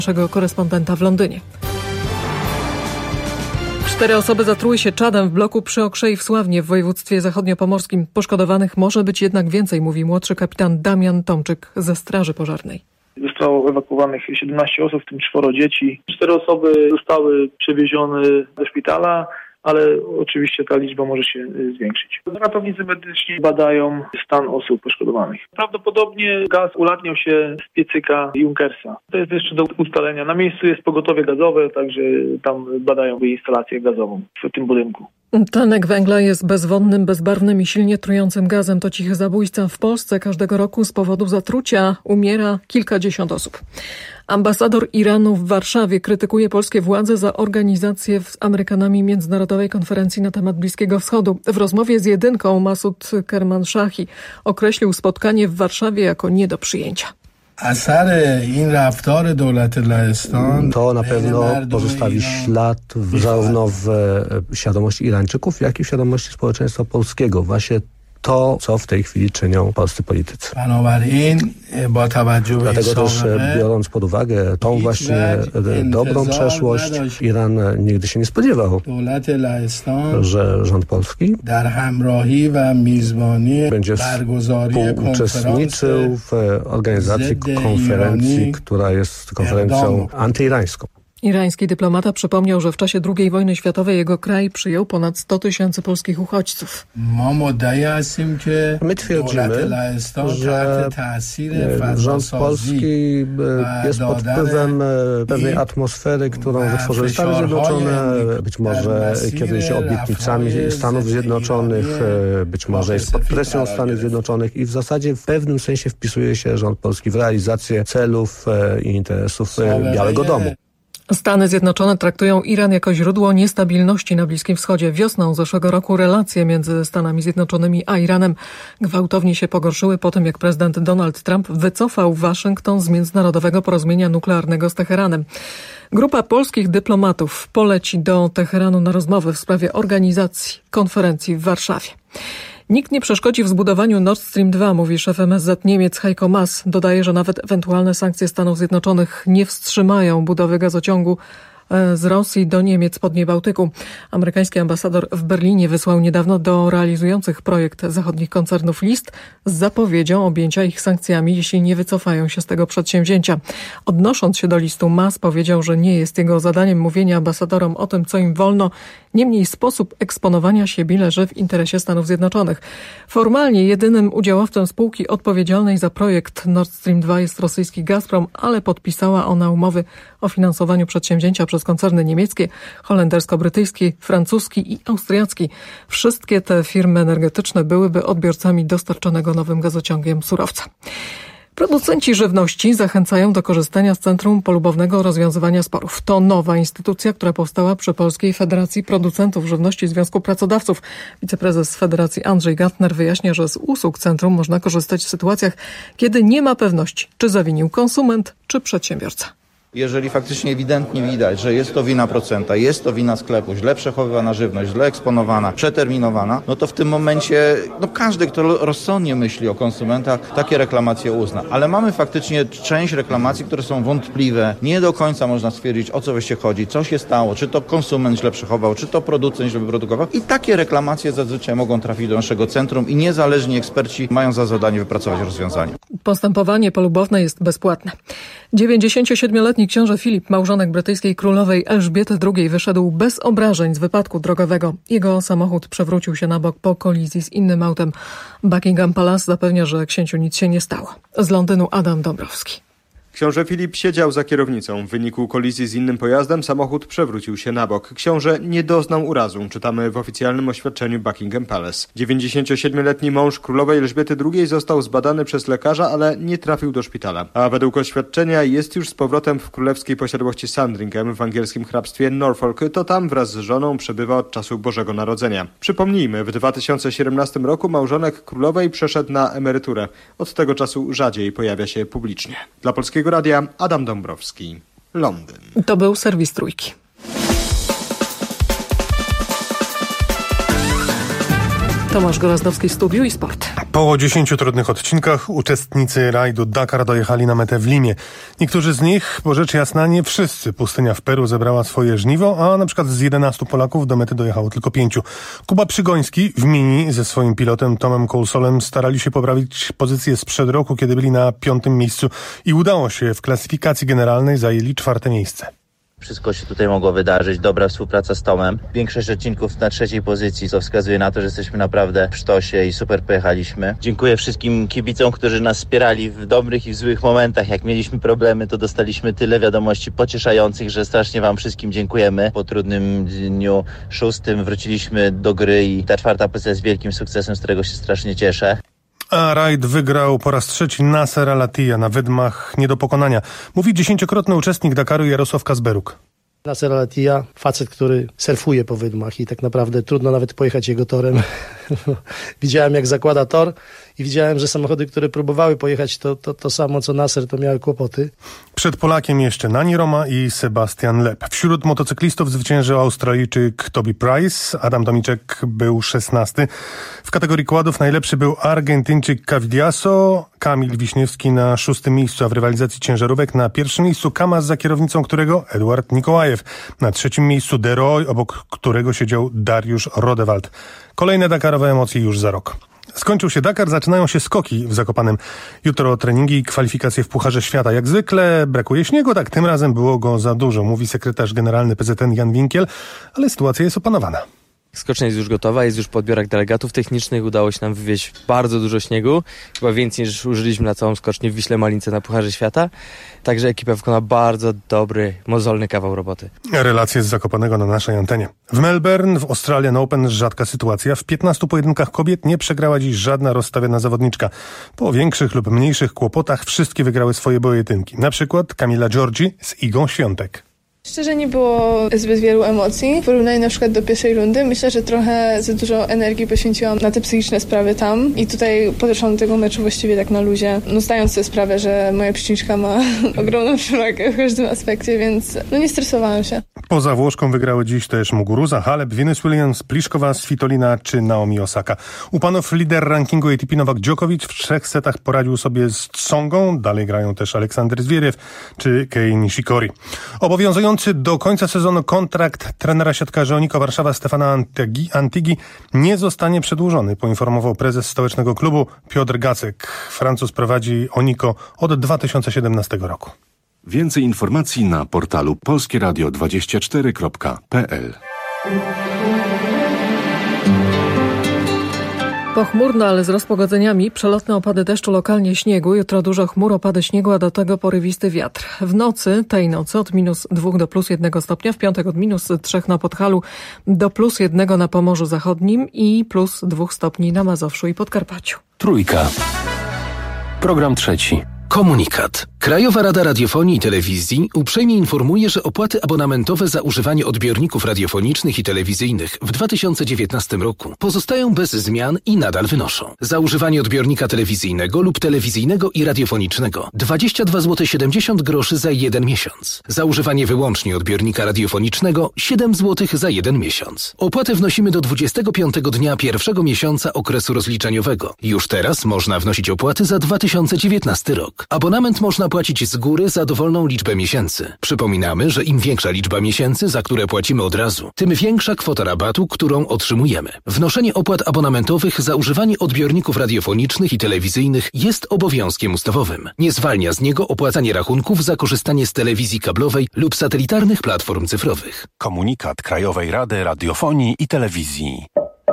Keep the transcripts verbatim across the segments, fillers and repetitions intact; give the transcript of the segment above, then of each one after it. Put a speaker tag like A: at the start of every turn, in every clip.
A: naszego korespondenta w Londynie. Cztery osoby zatruły się czadem w bloku przy Okrzei w Sławnie w województwie zachodniopomorskim. Poszkodowanych może być jednak więcej, mówi młodszy kapitan Damian Tomczyk ze Straży Pożarnej.
B: Zostało ewakuowanych siedemnaście osób, w tym czworo dzieci. Cztery osoby zostały przewiezione do szpitala, ale oczywiście ta liczba może się zwiększyć. Ratownicy medyczni badają stan osób poszkodowanych. Prawdopodobnie gaz ulatniał się z piecyka Junkersa. To jest jeszcze do ustalenia. Na miejscu jest pogotowie gazowe, także tam badają instalację gazową w tym budynku.
A: Tlenek węgla jest bezwonnym, bezbarwnym i silnie trującym gazem. To cichy zabójca. W Polsce każdego roku z powodu zatrucia umiera kilkadziesiąt osób. Ambasador Iranu w Warszawie krytykuje polskie władze za organizację z Amerykanami międzynarodowej konferencji na temat Bliskiego Wschodu. W rozmowie z jedynką Masud Kermanshahi określił spotkanie w Warszawie jako nie do przyjęcia.
C: To na pewno pozostawi ślad w, zarówno w świadomości Irańczyków, jak i w świadomości społeczeństwa polskiego. Właśnie to, co w tej chwili czynią polscy politycy. Dlatego też biorąc pod uwagę tą właśnie dobrą przeszłość, Iran nigdy się nie spodziewał, że rząd polski będzie współuczestniczył w organizacji konferencji, która jest konferencją antyirańską.
A: Irański dyplomata przypomniał, że w czasie drugiej wojny światowej jego kraj przyjął ponad sto tysięcy polskich uchodźców.
C: My twierdzimy, że rząd polski jest pod wpływem pewnej atmosfery, którą wytworzyły Stany Zjednoczone, być może kiedyś obietnicami Stanów Zjednoczonych, być może jest pod presją Stanów Zjednoczonych i w zasadzie w pewnym sensie wpisuje się rząd polski w realizację celów i interesów Białego Domu.
A: Stany Zjednoczone traktują Iran jako źródło niestabilności na Bliskim Wschodzie. Wiosną zeszłego roku relacje między Stanami Zjednoczonymi a Iranem gwałtownie się pogorszyły po tym, jak prezydent Donald Trump wycofał Waszyngton z międzynarodowego porozumienia nuklearnego z Teheranem. Grupa polskich dyplomatów poleci do Teheranu na rozmowy w sprawie organizacji konferencji w Warszawie. Nikt nie przeszkodzi w zbudowaniu Nord Stream dwa, mówi szef M S Z Niemiec Heiko Maas. Dodaje, że nawet ewentualne sankcje Stanów Zjednoczonych nie wstrzymają budowy gazociągu z Rosji do Niemiec po dnie Bałtyku. Amerykański ambasador w Berlinie wysłał niedawno do realizujących projekt zachodnich koncernów list z zapowiedzią objęcia ich sankcjami, jeśli nie wycofają się z tego przedsięwzięcia. Odnosząc się do listu, Maas powiedział, że nie jest jego zadaniem mówienie ambasadorom o tym, co im wolno. Niemniej sposób eksponowania siebie leży w interesie Stanów Zjednoczonych. Formalnie jedynym udziałowcem spółki odpowiedzialnej za projekt Nord Stream dwa jest rosyjski Gazprom, ale podpisała ona umowy o finansowaniu przedsięwzięcia przez koncerny niemieckie, holendersko-brytyjski, francuski i austriacki. Wszystkie te firmy energetyczne byłyby odbiorcami dostarczonego nowym gazociągiem surowca. Producenci żywności zachęcają do korzystania z Centrum Polubownego Rozwiązywania Sporów. To nowa instytucja, która powstała przy Polskiej Federacji Producentów Żywności Związku Pracodawców. Wiceprezes Federacji Andrzej Gantner wyjaśnia, że z usług centrum można korzystać w sytuacjach, kiedy nie ma pewności, czy zawinił konsument, czy przedsiębiorca.
D: Jeżeli faktycznie ewidentnie widać, że jest to wina procenta, jest to wina sklepu, źle przechowywana żywność, źle eksponowana, przeterminowana, no to w tym momencie no każdy, kto rozsądnie myśli o konsumentach, takie reklamacje uzna. Ale mamy faktycznie część reklamacji, które są wątpliwe. Nie do końca można stwierdzić, o co właściwie chodzi, co się stało, czy to konsument źle przechował, czy to producent źle wyprodukował. I takie reklamacje zazwyczaj mogą trafić do naszego centrum i niezależni eksperci mają za zadanie wypracować rozwiązanie.
A: Postępowanie polubowne jest bezpłatne. dziewięćdziesięciosiedmioletni książę Filip, małżonek brytyjskiej królowej Elżbiety drugiej, wyszedł bez obrażeń z wypadku drogowego. Jego samochód przewrócił się na bok po kolizji z innym autem. Buckingham Palace zapewnia, że księciu nic się nie stało. Z Londynu Adam Dąbrowski.
E: Książę Filip siedział za kierownicą. W wyniku kolizji z innym pojazdem samochód przewrócił się na bok. Książę nie doznał urazu, czytamy w oficjalnym oświadczeniu Buckingham Palace. dziewięćdziesięciosiedmioletni mąż królowej Elżbiety drugiej został zbadany przez lekarza, ale nie trafił do szpitala. A według oświadczenia jest już z powrotem w królewskiej posiadłości Sandringham w angielskim hrabstwie Norfolk. To tam wraz z żoną przebywa od czasu Bożego Narodzenia. Przypomnijmy, w dwa tysiące siedemnastym roku małżonek królowej przeszedł na emeryturę. Od tego czasu rzadziej pojawia się publicznie. Dla Polskiego Radia Adam Dąbrowski, Londyn.
A: To był serwis Trójki. Tomasz Gorazdowski, Studiu i Sport.
F: Po dziesięciu trudnych odcinkach uczestnicy rajdu Dakar dojechali na metę w Limie. Niektórzy z nich, bo rzecz jasna, nie wszyscy. Pustynia w Peru zebrała swoje żniwo, a na przykład z jedenastu Polaków do mety dojechało tylko pięciu. Kuba Przygoński w Mini ze swoim pilotem Tomem Coulsolem starali się poprawić pozycję sprzed roku, kiedy byli na piątym miejscu i udało się. W klasyfikacji generalnej zajęli czwarte miejsce.
G: Wszystko się tutaj mogło wydarzyć, dobra współpraca z Tomem. Większość odcinków na trzeciej pozycji, co wskazuje na to, że jesteśmy naprawdę w sztosie i super pojechaliśmy. Dziękuję wszystkim kibicom, którzy nas wspierali w dobrych i w złych momentach. Jak mieliśmy problemy, to dostaliśmy tyle wiadomości pocieszających, że strasznie wam wszystkim dziękujemy. Po trudnym dniu szóstym wróciliśmy do gry i ta czwarta pozycja jest wielkim sukcesem, z którego się strasznie cieszę.
F: A rajd wygrał po raz trzeci Nasser Al-Attiyah na wydmach nie do pokonania. Mówi dziesięciokrotny uczestnik Dakaru Jarosław Kazberuk.
H: Nasser Al-Attiyah, facet, który surfuje po wydmach i tak naprawdę trudno nawet pojechać jego torem. Widziałem, jak zakłada tor i widziałem, że samochody, które próbowały pojechać to, to, to samo co Nasser, to miały kłopoty.
F: Przed Polakiem jeszcze Nani Roma i Sebastian Loeb. Wśród motocyklistów zwyciężył Australijczyk Toby Price, Adam Tomiczek był szesnasty. W kategorii quadów najlepszy był Argentyńczyk Cavidiaso, Kamil Wiśniewski na szóstym miejscu, a w rywalizacji ciężarówek na pierwszym miejscu Kamaz, za kierownicą którego Eduard Nikołajew. Na trzecim miejscu Deroy, obok którego siedział Dariusz Rodewald. Kolejne dakarowe emocje już za rok. Skończył się Dakar, zaczynają się skoki w Zakopanem. Jutro treningi i kwalifikacje w Pucharze Świata. Jak zwykle brakuje śniegu, tak tym razem było go za dużo, mówi sekretarz generalny P Z N Jan Winkiel, ale sytuacja jest opanowana.
I: Skocznia jest już gotowa, jest już po odbiorach delegatów technicznych. Udało się nam wywieźć bardzo dużo śniegu, chyba więcej niż użyliśmy na całą skocznię w Wiśle Malince na Pucharze Świata. Także ekipa wykona bardzo dobry, mozolny kawał roboty.
F: Relacje z Zakopanego na naszej antenie. W Melbourne, w Australian Open rzadka sytuacja. W piętnastu pojedynkach kobiet nie przegrała dziś żadna rozstawiona zawodniczka. Po większych lub mniejszych kłopotach wszystkie wygrały swoje pojedynki. Na przykład Kamila Giorgi z Igą Świątek.
J: Szczerze nie było zbyt wielu emocji. W porównaniu na przykład do pierwszej rundy myślę, że trochę za dużo energii poświęciłam na te psychiczne sprawy tam i tutaj podeszłam do tego meczu właściwie tak na luzie, no zdając sobie sprawę, że moja przeciwniczka ma ogromną przewagę w każdym aspekcie, więc no nie stresowałam się.
F: Poza Włoszką wygrały dziś też Muguruza, Halep, Venus Williams, Pliszkowa, Svitolina czy Naomi Osaka. U panów lider rankingu A T P Nowak Djokovic w trzech setach poradził sobie z Tsongą, dalej grają też Aleksander Zwieriew czy Kei Nishikori. Obowiązujący do końca sezonu kontrakt trenera siatkarzy Oniko Warszawa Stefana Antigi, Antigi nie zostanie przedłużony, poinformował prezes stołecznego klubu Piotr Gacek. Francuz prowadzi Oniko od dwa tysiące siedemnastego roku.
K: Więcej informacji na portalu polskie radio dwadzieścia cztery kropka p l.
A: Pochmurno, ale z rozpogodzeniami, przelotne opady deszczu, lokalnie śniegu. Jutro dużo chmur, opady śniegu, a do tego porywisty wiatr. W nocy, tej nocy od minus dwóch do plus jednego stopnia, w piątek od minus trzech na Podhalu do plus jednego na Pomorzu Zachodnim i plus dwóch stopni na Mazowszu i Podkarpaciu.
L: Trójka. Program trzeci. Komunikat. Krajowa Rada Radiofonii i Telewizji uprzejmie informuje, że opłaty abonamentowe za używanie odbiorników radiofonicznych i telewizyjnych w dwa tysiące dziewiętnastym roku pozostają bez zmian i nadal wynoszą. Za używanie odbiornika telewizyjnego lub telewizyjnego i radiofonicznego dwadzieścia dwa złote siedemdziesiąt groszy za jeden miesiąc. Za używanie wyłącznie odbiornika radiofonicznego siedem złotych za jeden miesiąc. Opłatę wnosimy do dwudziestego piątego dnia pierwszego miesiąca okresu rozliczeniowego. Już teraz można wnosić opłaty za dwa tysiące dziewiętnasty rok. Abonament można płacić z góry za dowolną liczbę miesięcy. Przypominamy, że im większa liczba miesięcy, za które płacimy od razu, tym większa kwota rabatu, którą otrzymujemy. Wnoszenie opłat abonamentowych za używanie odbiorników radiofonicznych i telewizyjnych jest obowiązkiem ustawowym. Nie zwalnia z niego opłacanie rachunków za korzystanie z telewizji kablowej lub satelitarnych platform cyfrowych.
K: Komunikat Krajowej Rady Radiofonii i Telewizji.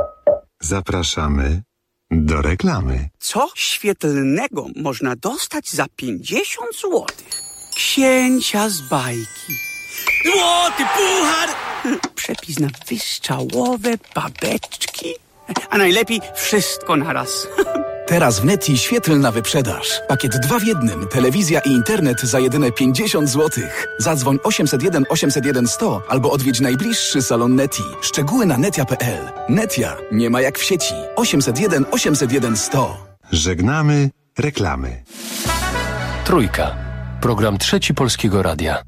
M: Zapraszamy do reklamy.
N: Co świetlnego można dostać za pięćdziesiąt złotych? Księcia z bajki. Złoty puchar! Przepis na wystrzałowe babeczki. A najlepiej wszystko naraz.
O: Teraz w Neti świetlna wyprzedaż. Pakiet dwa w jednym. Telewizja i internet za jedyne pięćdziesiąt złotych. Zadzwoń osiemset jeden osiemset jeden sto albo odwiedź najbliższy salon Neti. Szczegóły na netia kropka p l. Netia. Nie ma jak w sieci. osiemset jeden osiemset jeden sto.
M: Żegnamy reklamy.
L: Trójka. Program trzeci Polskiego Radia.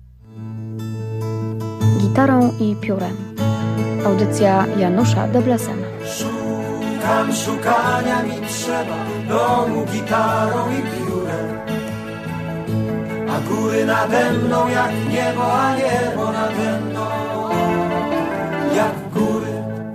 P: Gitarą i piórem. Audycja Janusza Deblesena. tam szukania mi trzeba, domu gitarą i piórem. A góry nade mną jak niebo, a niebo nade mną jak góry.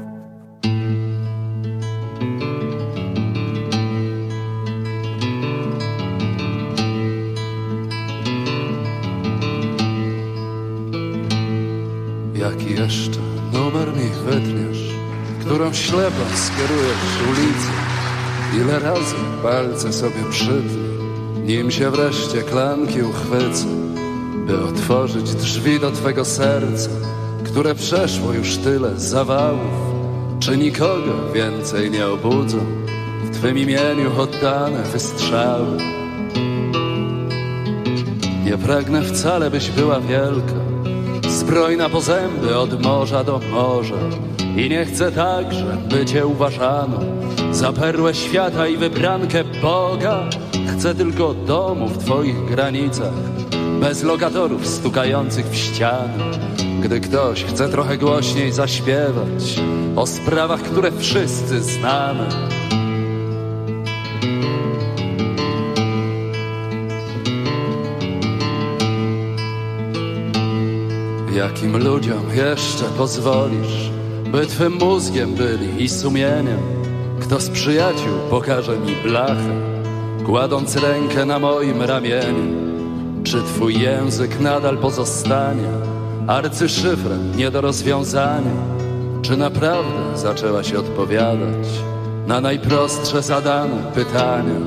Q: Jaki jeszcze numer mi wytniesz, którą ślepo skierujesz ulicę? Ile razy palce sobie przytnę, nim się wreszcie klamki uchwycę, by otworzyć drzwi do twego serca, które przeszło już tyle zawałów. Czy nikogo więcej nie obudzą w twym imieniu oddane wystrzały? Nie pragnę wcale, byś była wielka, zbrojna po zęby od morza do morza. I nie chcę także, by cię uważano za perłę świata i wybrankę Boga. Chcę tylko domu w twoich granicach, bez lokatorów stukających w ściany. Gdy ktoś chce trochę głośniej zaśpiewać o sprawach, które wszyscy znamy. Jakim ludziom jeszcze pozwolisz, by twym mózgiem byli i sumieniem? Kto z przyjaciół pokaże mi blachę, kładąc rękę na moim ramieniu? Czy twój język nadal pozostanie arcyszyfrem nie do rozwiązania? Czy naprawdę zaczęłaś odpowiadać na najprostsze zadane pytania?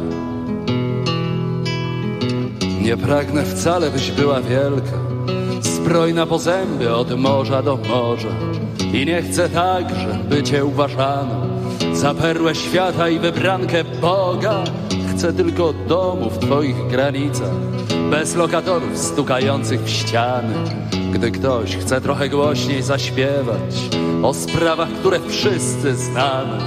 Q: Nie pragnę wcale, byś była wielka, zbrojna po zęby od morza do morza. I nie chcę także, by cię uważano za perłę świata i wybrankę Boga. Chcę tylko domu w twoich granicach, bez lokatorów stukających w ściany. Gdy ktoś chce trochę głośniej zaśpiewać o sprawach, które wszyscy znamy.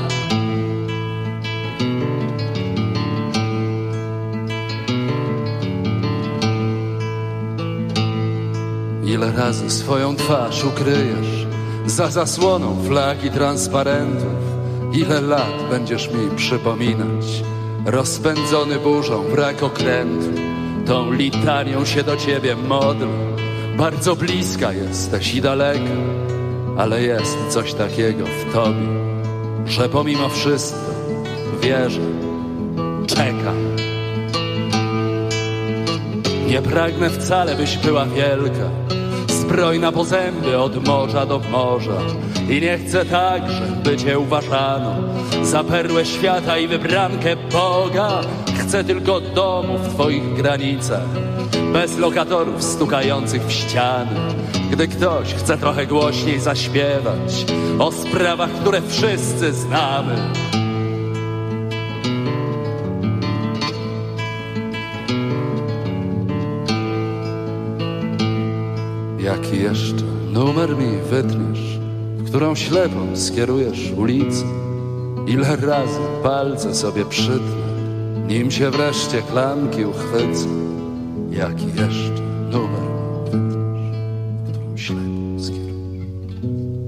Q: Ile razy swoją twarz ukryjesz za zasłoną flag i transparentów? Ile lat będziesz mi przypominać, rozpędzony burzą brak okrętu? Tą litanią się do ciebie modlę. Bardzo bliska jesteś i daleka, ale jest coś takiego w tobie, że pomimo wszystko wierzę, czekam. Nie pragnę wcale, byś była wielka, zbrojna po zęby od morza do morza. I nie chcę także, by cię uważano za perłę świata i wybrankę Boga. Chcę tylko domu w twoich granicach, bez lokatorów stukających w ściany. Gdy ktoś chce trochę głośniej zaśpiewać o sprawach, które wszyscy znamy. Jaki jeszcze numer mi wytniesz, w którą ślepą skierujesz ulicę? Ile razy palce sobie przytnę, nim się wreszcie klamki uchwycę? Jaki jeszcze numer mi wytniesz, w którą ślepą skierujesz?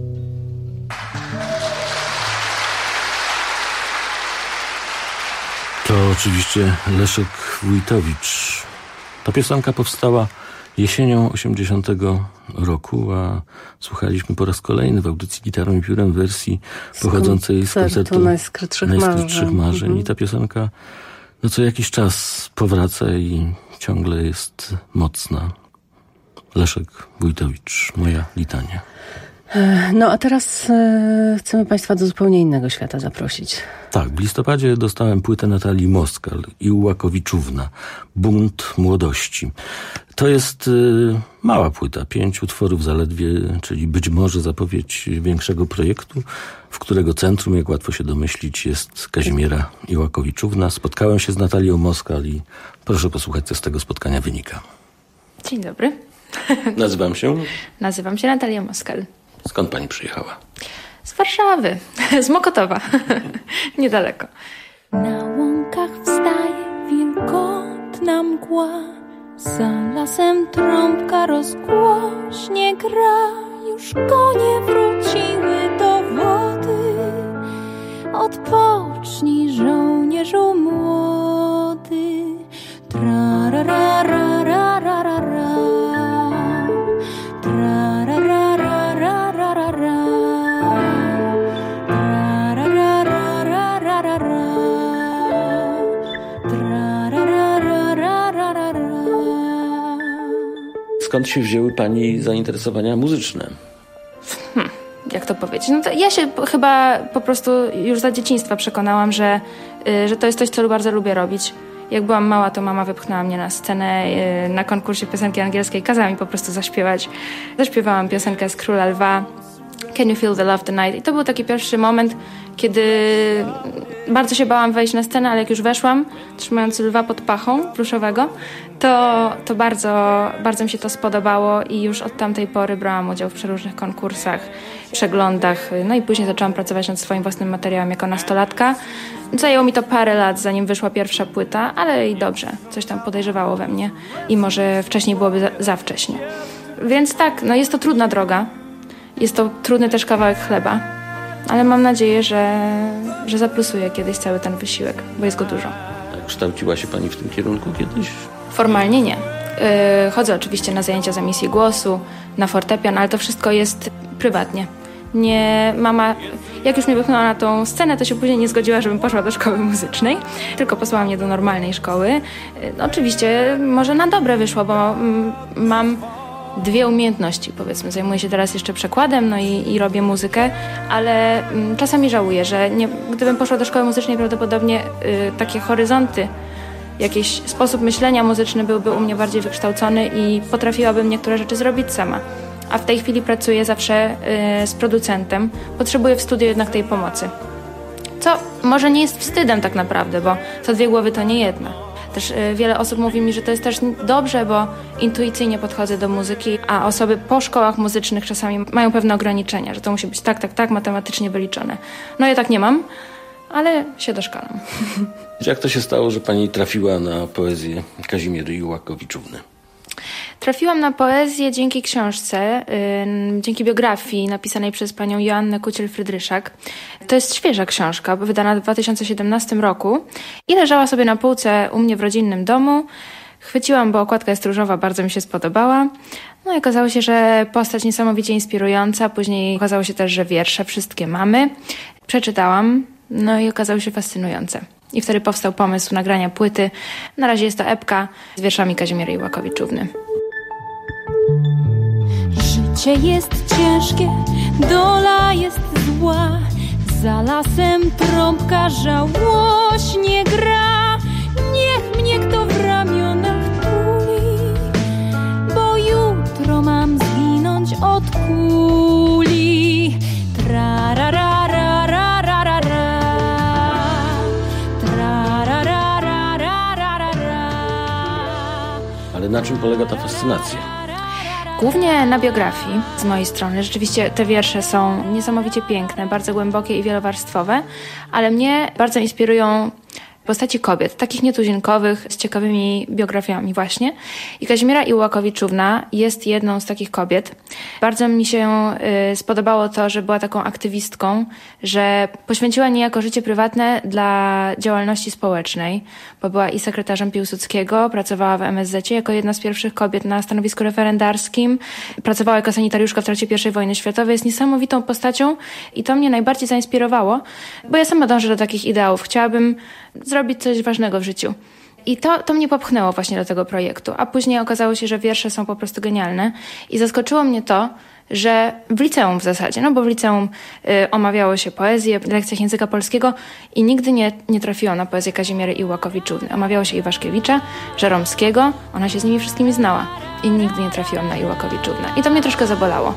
R: To oczywiście Leszek Wójtowicz. Ta piosenka powstała jesienią osiemdziesiątego roku, a słuchaliśmy po raz kolejny w audycji Gitarą i Piórem wersji pochodzącej z koncertu
S: Najskrytszych Marzeń.
R: marzeń.
S: Mhm.
R: I ta piosenka no co jakiś czas powraca i ciągle jest mocna. Leszek Wójtowicz, moja litania.
S: No a teraz e, chcemy Państwa do zupełnie innego świata zaprosić.
R: Tak, w listopadzie dostałem płytę Natalii Moskal i Łakowiczówna, Bunt młodości. To jest y, mała płyta, pięć utworów zaledwie, czyli być może zapowiedź większego projektu, w którego centrum, jak łatwo się domyślić, jest Kazimiera Iłakowiczówna. Spotkałem się z Natalią Moskal i proszę posłuchać, co z tego spotkania wynika.
T: Dzień dobry.
R: Nazywam się?
T: Nazywam się Natalia Moskal.
R: Skąd pani przyjechała?
T: Z Warszawy, z Mokotowa, niedaleko.
U: Na łąkach wstaje wilgotna mgła, za lasem trąbka rozgłośnie gra. Już konie wróciły do wody, odpocząć
R: Skąd się wzięły pani zainteresowania muzyczne?
T: Hmm, jak to powiedzieć? No to ja się chyba po prostu już za dzieciństwa przekonałam, że, y, że to jest coś, co bardzo lubię robić. Jak byłam mała, to mama wypchnęła mnie na scenę y, na konkursie piosenki angielskiej. Kazała mi po prostu zaśpiewać. Zaśpiewałam piosenkę z Króla Lwa, Can You Feel the Love Tonight? I to był taki pierwszy moment, kiedy bardzo się bałam wejść na scenę, ale jak już weszłam, trzymając lwa pod pachą pluszowego, to, to bardzo, bardzo mi się to spodobało i już od tamtej pory brałam udział w przeróżnych konkursach, przeglądach, no i później zaczęłam pracować nad swoim własnym materiałem jako nastolatka. Zajęło mi to parę lat, zanim wyszła pierwsza płyta, ale i dobrze, coś tam podejrzewało we mnie i może wcześniej byłoby za, za wcześnie. Więc tak, no jest to trudna droga, jest to trudny też kawałek chleba, ale mam nadzieję, że, że zaplusuję kiedyś cały ten wysiłek, bo jest go dużo.
R: A kształciła się pani w tym kierunku kiedyś?
T: Formalnie nie. Yy, chodzę oczywiście na zajęcia z emisji głosu, na fortepian, ale to wszystko jest prywatnie. Nie, mama, jak już mnie wypchnęła na tą scenę, to się później nie zgodziła, żebym poszła do szkoły muzycznej, tylko posłała mnie do normalnej szkoły. Yy, oczywiście może na dobre wyszło, bo mm, mam dwie umiejętności, powiedzmy. Zajmuję się teraz jeszcze przekładem, no i, i robię muzykę, ale mm, czasami żałuję, że nie, gdybym poszła do szkoły muzycznej, prawdopodobnie y, takie horyzonty, jakiś sposób myślenia muzyczny byłby u mnie bardziej wykształcony i potrafiłabym niektóre rzeczy zrobić sama. A w tej chwili pracuję zawsze y, z producentem. Potrzebuję w studiu jednak tej pomocy. Co może nie jest wstydem tak naprawdę, bo co dwie głowy to nie jedna. Też y, wiele osób mówi mi, że to jest też dobrze, bo intuicyjnie podchodzę do muzyki, a osoby po szkołach muzycznych czasami mają pewne ograniczenia, że to musi być tak, tak, tak, matematycznie wyliczone. No ja tak nie mam, ale się doszkalam.
R: Jak to się stało, że pani trafiła na poezję Kazimiery Iłakowiczówny?
T: Trafiłam na poezję dzięki książce, yy, dzięki biografii napisanej przez panią Joannę Kuciel-Frydryszak. To jest świeża książka, wydana w dwa tysiące siedemnastym roku i leżała sobie na półce u mnie w rodzinnym domu. Chwyciłam, bo okładka jest różowa, bardzo mi się spodobała. No i okazało się, że postać niesamowicie inspirująca. Później okazało się też, że wiersze wszystkie mamy. Przeczytałam, no i okazało się fascynujące. I wtedy powstał pomysł nagrania płyty. Na razie jest to epka z wierszami Kazimiery Iłakowiczówny.
U: Życie jest ciężkie, dola jest zła. Za lasem trąbka żałośnie gra. Niech mnie kto w ramionach tuli, bo jutro mam zginąć od kuli. Tra-ra-ra-ra-ra-ra-ra-ra.
R: Ale na czym polega ta fascynacja?
T: Głównie na biografii z mojej strony. Rzeczywiście te wiersze są niesamowicie piękne, bardzo głębokie i wielowarstwowe, ale mnie bardzo inspirują postaci kobiet, takich nietuzinkowych, z ciekawymi biografiami właśnie. I Kazimiera Iłakowiczówna jest jedną z takich kobiet. Bardzo mi się y, spodobało to, że była taką aktywistką, że poświęciła niejako życie prywatne dla działalności społecznej, bo była i sekretarzem Piłsudskiego, pracowała w em es zecie jako jedna z pierwszych kobiet na stanowisku referendarskim, pracowała jako sanitariuszka w trakcie pierwszej wojny światowej, jest niesamowitą postacią i to mnie najbardziej zainspirowało, bo ja sama dążę do takich ideałów. Chciałabym zrobić coś ważnego w życiu. I to, to mnie popchnęło właśnie do tego projektu. A później okazało się, że wiersze są po prostu genialne. I zaskoczyło mnie to, że w liceum w zasadzie, no bo w liceum y, omawiało się poezję w lekcjach języka polskiego i nigdy nie, nie trafiłam na poezję Kazimiery Iłakowiczówny. Omawiało się Iwaszkiewicza, Żeromskiego, ona się z nimi wszystkimi znała. I nigdy nie trafiłam na Iłakowiczównę. I to mnie troszkę zabolało.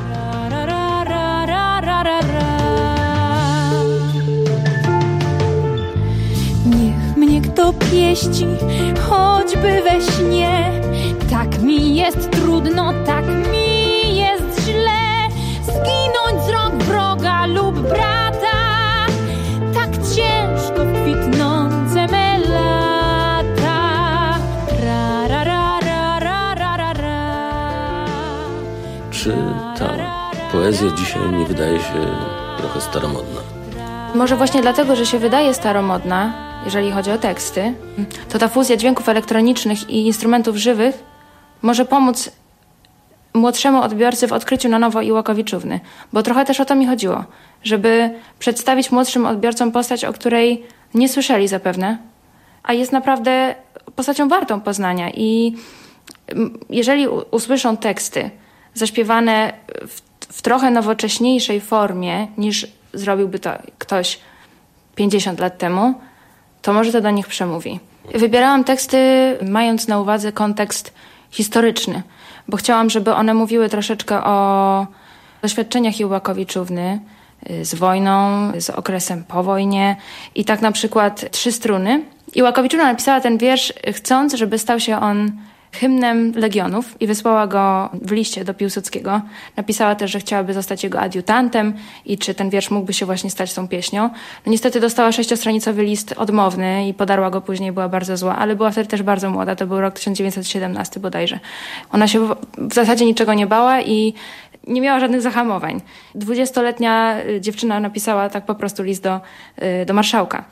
U: Mnie kto pieści, choćby we śnie. Tak mi jest trudno, tak mi jest źle. Zginąć z rąk wroga lub brata, tak ciężko w kwitnące me lata. Ra, ra, ra, ra, ra, ra, ra, ra.
R: Czy ta poezja dzisiaj nie wydaje się trochę staromodna?
T: Może właśnie dlatego, że się wydaje staromodna, jeżeli chodzi o teksty, to ta fuzja dźwięków elektronicznych i instrumentów żywych może pomóc młodszemu odbiorcy w odkryciu na nowo Iłakowiczówny. Bo trochę też o to mi chodziło, żeby przedstawić młodszym odbiorcom postać, o której nie słyszeli zapewne, a jest naprawdę postacią wartą poznania. I jeżeli usłyszą teksty zaśpiewane w, w trochę nowocześniejszej formie, niż zrobiłby to ktoś pięćdziesiąt lat temu, to może to do nich przemówi. Wybierałam teksty mając na uwadze kontekst historyczny, bo chciałam, żeby one mówiły troszeczkę o doświadczeniach Iłakowiczówny z wojną, z okresem po wojnie i tak na przykład Trzy struny. Iłakowiczówna napisała ten wiersz chcąc, żeby stał się on hymnem Legionów i wysłała go w liście do Piłsudskiego. Napisała też, że chciałaby zostać jego adiutantem i czy ten wiersz mógłby się właśnie stać tą pieśnią. No niestety dostała sześciostronicowy list odmowny i podarła go później, była bardzo zła, ale była wtedy też bardzo młoda, to był rok tysiąc dziewięćset siedemnasty bodajże. Ona się w zasadzie niczego nie bała i nie miała żadnych zahamowań. Dwudziestoletnia dziewczyna napisała tak po prostu list do, do marszałka.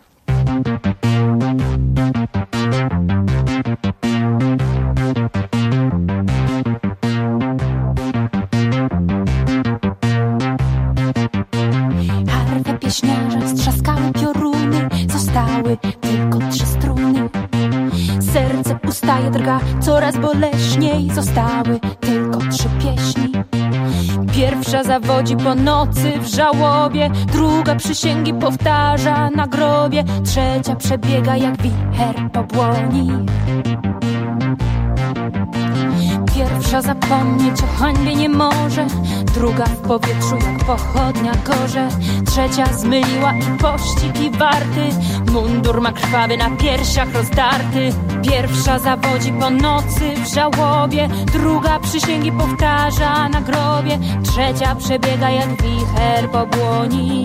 U: Harfę pieśniarza strzaskały pioruny, zostały tylko trzy struny. Serce ustaje, drga coraz boleśniej, zostały tylko trzy pieśni. Pierwsza zawodzi po nocy w żałobie, druga przysięgi powtarza na grobie, trzecia przebiega jak wicher po błoni. Pierwsza zapomnieć o hańbie nie może, druga w powietrzu jak pochodnia korze, trzecia zmyliła i pościg i warty, mundur ma krwawy na piersiach rozdarty. Pierwsza zawodzi po nocy w żałobie, druga przysięgi powtarza na grobie, trzecia przebiega jak wicher po błoni.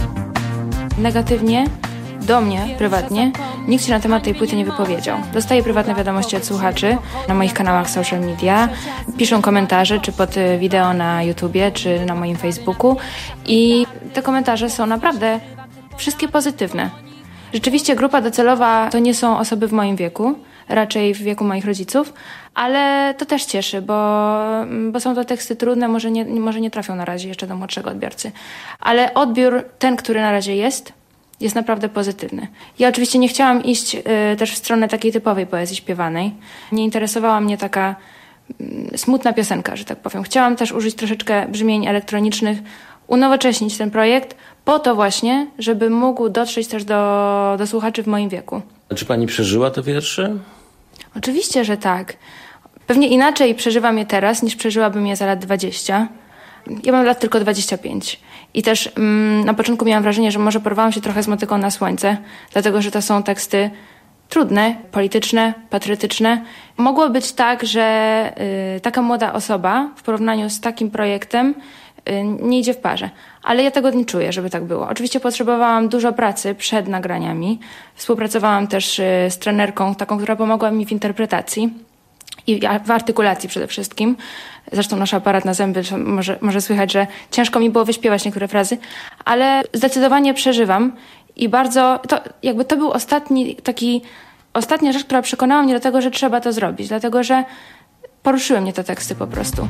T: Negatywnie do mnie prywatnie nikt się na temat tej płyty nie wypowiedział. Dostaję prywatne wiadomości od słuchaczy na moich kanałach social media. Piszą komentarze, czy pod wideo na YouTubie, czy na moim Facebooku. I te komentarze są naprawdę wszystkie pozytywne. Rzeczywiście grupa docelowa to nie są osoby w moim wieku, raczej w wieku moich rodziców, ale to też cieszy, bo, bo są to teksty trudne, może nie, może nie trafią na razie jeszcze do młodszego odbiorcy. Ale odbiór, ten, który na razie jest, jest naprawdę pozytywny. Ja oczywiście nie chciałam iść y, też w stronę takiej typowej poezji śpiewanej. Nie interesowała mnie taka y, smutna piosenka, że tak powiem. Chciałam też użyć troszeczkę brzmień elektronicznych, unowocześnić ten projekt po to właśnie, żeby mógł dotrzeć też do, do słuchaczy w moim wieku.
R: A czy pani przeżyła te wiersze?
T: Oczywiście, że tak. Pewnie inaczej przeżywam je teraz, niż przeżyłabym je za lat dwadzieścia. Ja mam lat tylko dwadzieścia pięć. I też mm, na początku miałam wrażenie, że może porwałam się trochę z motyką na słońce, dlatego że to są teksty trudne, polityczne, patriotyczne. Mogło być tak, że y, taka młoda osoba w porównaniu z takim projektem y, nie idzie w parze. Ale ja tego nie czuję, żeby tak było. Oczywiście potrzebowałam dużo pracy przed nagraniami. Współpracowałam też y, z trenerką, taką, która pomogła mi w interpretacji i w artykulacji przede wszystkim. Zresztą noszę aparat na zęby, może, może słychać, że ciężko mi było wyśpiewać niektóre frazy, ale zdecydowanie przeżywam i bardzo, to jakby to był ostatni taki, ostatnia rzecz, która przekonała mnie do tego, że trzeba to zrobić, dlatego że poruszyły mnie te teksty po prostu.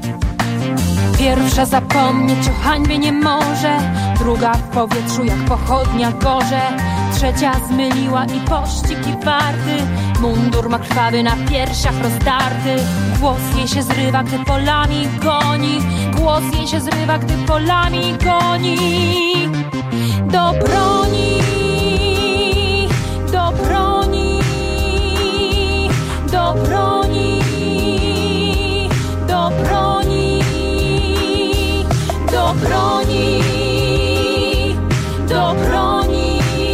U: Pierwsza zapomnieć o hańbie nie może, druga w powietrzu jak pochodnia gorze, trzecia zmyliła i pościg i warty, mundur ma krwawy na piersiach rozdarty, głos jej się zrywa, gdy polami goni, głos jej się zrywa, gdy polami goni. Do broni, do broni, do broni, do broni, do broni, do broni.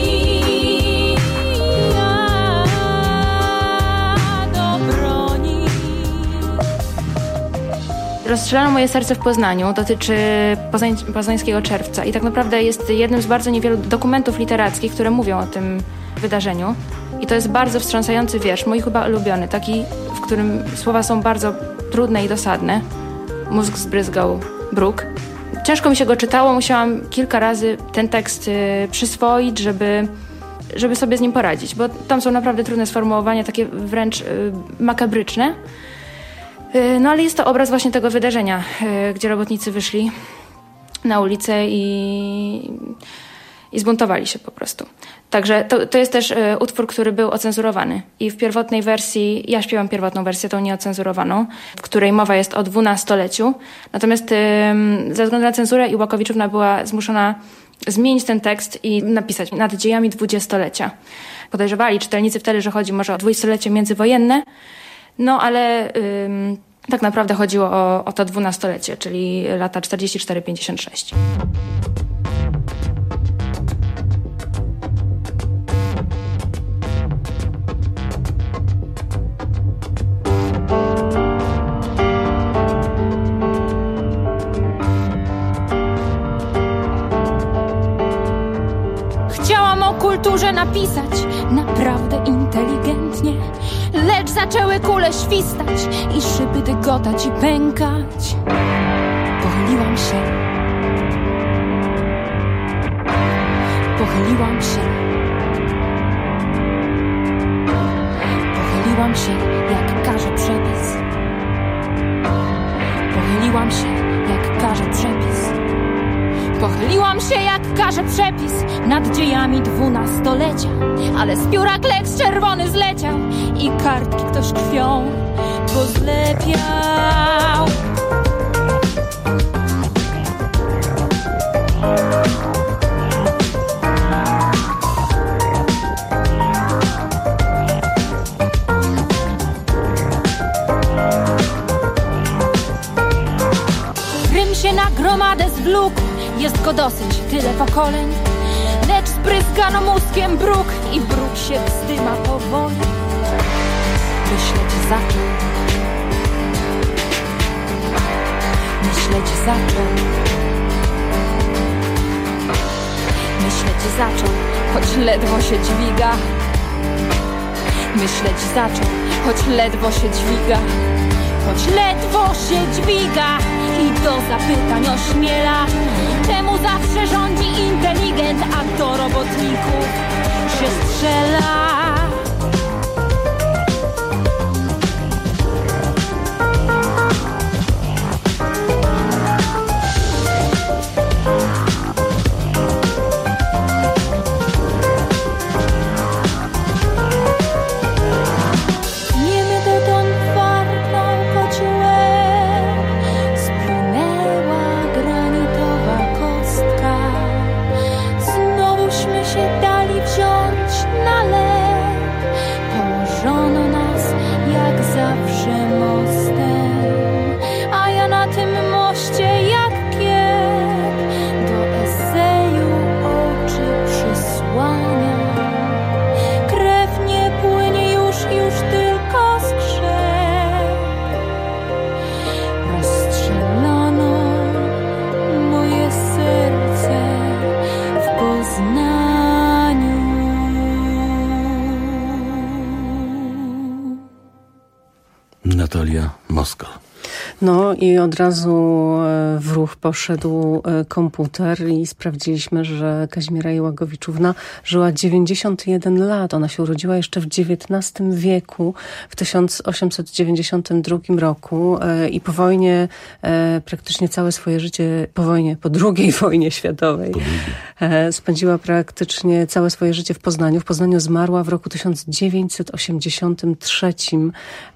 T: Rozstrzelano moje serce w Poznaniu dotyczy Poznań, poznańskiego czerwca i tak naprawdę jest jednym z bardzo niewielu dokumentów literackich, które mówią o tym wydarzeniu. I to jest bardzo wstrząsający wiersz, mój chyba ulubiony, taki, w którym słowa są bardzo trudne i dosadne. Mózg zbryzgał bruk. Ciężko mi się go czytało, musiałam kilka razy ten tekst y, przyswoić, żeby żeby sobie z nim poradzić, bo tam są naprawdę trudne sformułowania, takie wręcz y, makabryczne. Y, no ale jest to obraz właśnie tego wydarzenia, y, gdzie robotnicy wyszli na ulicę i, i zbuntowali się po prostu. Także to, to jest też y, utwór, który był ocenzurowany. I w pierwotnej wersji, ja śpiewam pierwotną wersję, tą nieocenzurowaną, w której mowa jest o dwunastoleciu. Natomiast y, ze względu na cenzurę i Łakowiczówna była zmuszona zmienić ten tekst i napisać nad dziejami dwudziestolecia. Podejrzewali czytelnicy wtedy, że chodzi może o dwudziestolecie międzywojenne, no ale ym, tak naprawdę chodziło o, o to dwunastolecie, czyli lata czterdziesty cztery pięćdziesiąt sześć.
U: Chciałam o kulturze napisać naprawdę inteligentnie, lecz zaczęły kule świstać i szyby dygotać i pękać. Pochyliłam się, pochyliłam się, pochyliłam się jak każe przepis, pochyliłam się jak każe przepis. Pochyliłam się jak każe przepis nad dziejami dwunastolecia, ale z pióra kleks czerwony zleciał i kartki ktoś krwią pozlepiał. Rym się na gromadę zwlókł, jest go dosyć, tyle pokoleń, lecz zbryzgano mózgiem bruk i bruk się wzdyma powoli. Myśleć zaczął, myśleć zaczął, myśleć zaczął, choć ledwo się dźwiga. Myśleć zaczął, choć ledwo się dźwiga, choć ledwo się dźwiga i do zapytań ośmiela. Czemu zawsze rządzi inteligent, a do robotników się strzela?
R: Natalia Moskal.
S: No i od razu w ruch poszedł komputer i sprawdziliśmy, że Kazimiera Łakowiczówna żyła dziewięćdziesiąt jeden lat. Ona się urodziła jeszcze w dziewiętnastym wieku, w tysiąc osiemset dziewięćdziesiątym drugim roku i po wojnie praktycznie całe swoje życie, po wojnie, po drugiej wojnie światowej, spędziła praktycznie całe swoje życie w Poznaniu. W Poznaniu zmarła w roku tysiąc dziewięćset osiemdziesiątym trzecim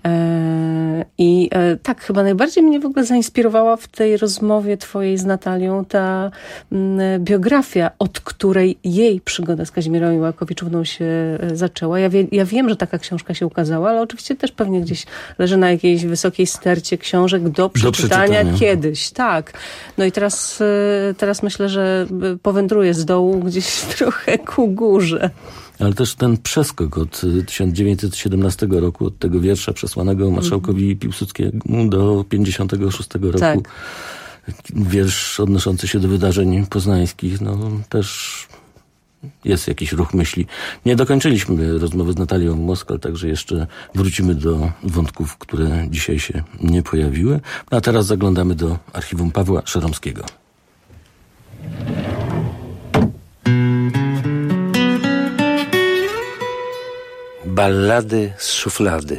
S: i tak chyba najbardziej mnie w ogóle zainspirowała w tej rozmowie twojej z Natalią ta m, biografia, od której jej przygoda z Kazimierą Łakowiczówną się zaczęła. Ja, wie, ja wiem, że taka książka się ukazała, ale oczywiście też pewnie gdzieś leży na jakiejś wysokiej stercie książek do przeczytania, do przeczytania. kiedyś. Tak. No i teraz, teraz myślę, że powędruję z dołu gdzieś trochę ku górze.
R: Ale też ten przeskok od tysiąc dziewięćset siedemnastego roku, od tego wiersza przesłanego marszałkowi mm. Piłsudskiemu do pięćdziesiątego szóstego roku. Tak. Wiersz odnoszący się do wydarzeń poznańskich, no też jest jakiś ruch myśli. Nie dokończyliśmy rozmowy z Natalią Moskal, także jeszcze wrócimy do wątków, które dzisiaj się nie pojawiły. A teraz zaglądamy do archiwum Pawła Szeromskiego.
B: Ballady z szuflady.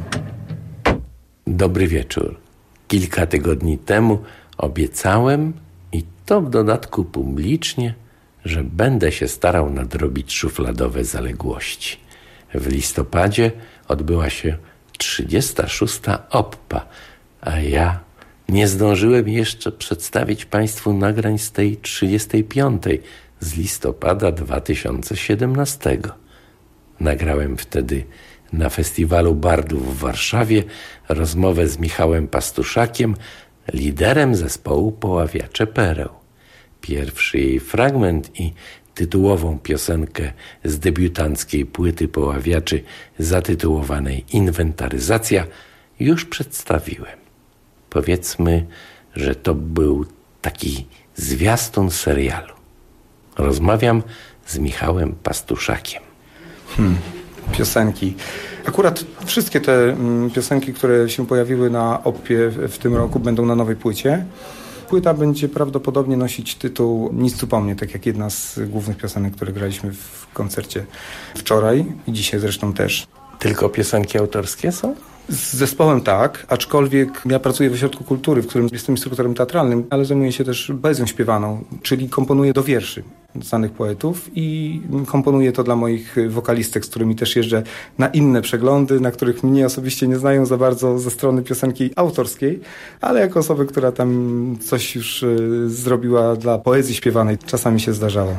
B: Dobry wieczór. Kilka tygodni temu obiecałem, i to w dodatku publicznie, że będę się starał nadrobić szufladowe zaległości. W listopadzie odbyła się trzydziesta szósta OPPA, a ja nie zdążyłem jeszcze przedstawić Państwu nagrań z tej trzydziestej piątej z listopada dwa tysiące siedemnastego. Nagrałem wtedy na Festiwalu Bardów w Warszawie rozmowę z Michałem Pastuszakiem, liderem zespołu Poławiacze Pereł. Pierwszy jej fragment i tytułową piosenkę z debiutanckiej płyty Poławiaczy zatytułowanej Inwentaryzacja już przedstawiłem. Powiedzmy, że to był taki zwiastun serialu. Rozmawiam z Michałem Pastuszakiem.
V: Hmm, piosenki. Akurat wszystkie te mm, piosenki, które się pojawiły na Oppie w, w tym roku, będą na nowej płycie. Płyta będzie prawdopodobnie nosić tytuł Nic tu po mnie, tak jak jedna z głównych piosenek, które graliśmy w koncercie wczoraj i dzisiaj zresztą też.
B: Tylko piosenki autorskie są?
V: Z zespołem tak, aczkolwiek ja pracuję w Ośrodku Kultury, w którym jestem instruktorem teatralnym, ale zajmuję się też poezją śpiewaną, czyli komponuję do wierszy znanych poetów i komponuję to dla moich wokalistek, z którymi też jeżdżę na inne przeglądy, na których mnie osobiście nie znają za bardzo ze strony piosenki autorskiej, ale jako osoby, która tam coś już zrobiła dla poezji śpiewanej, czasami się zdarzało.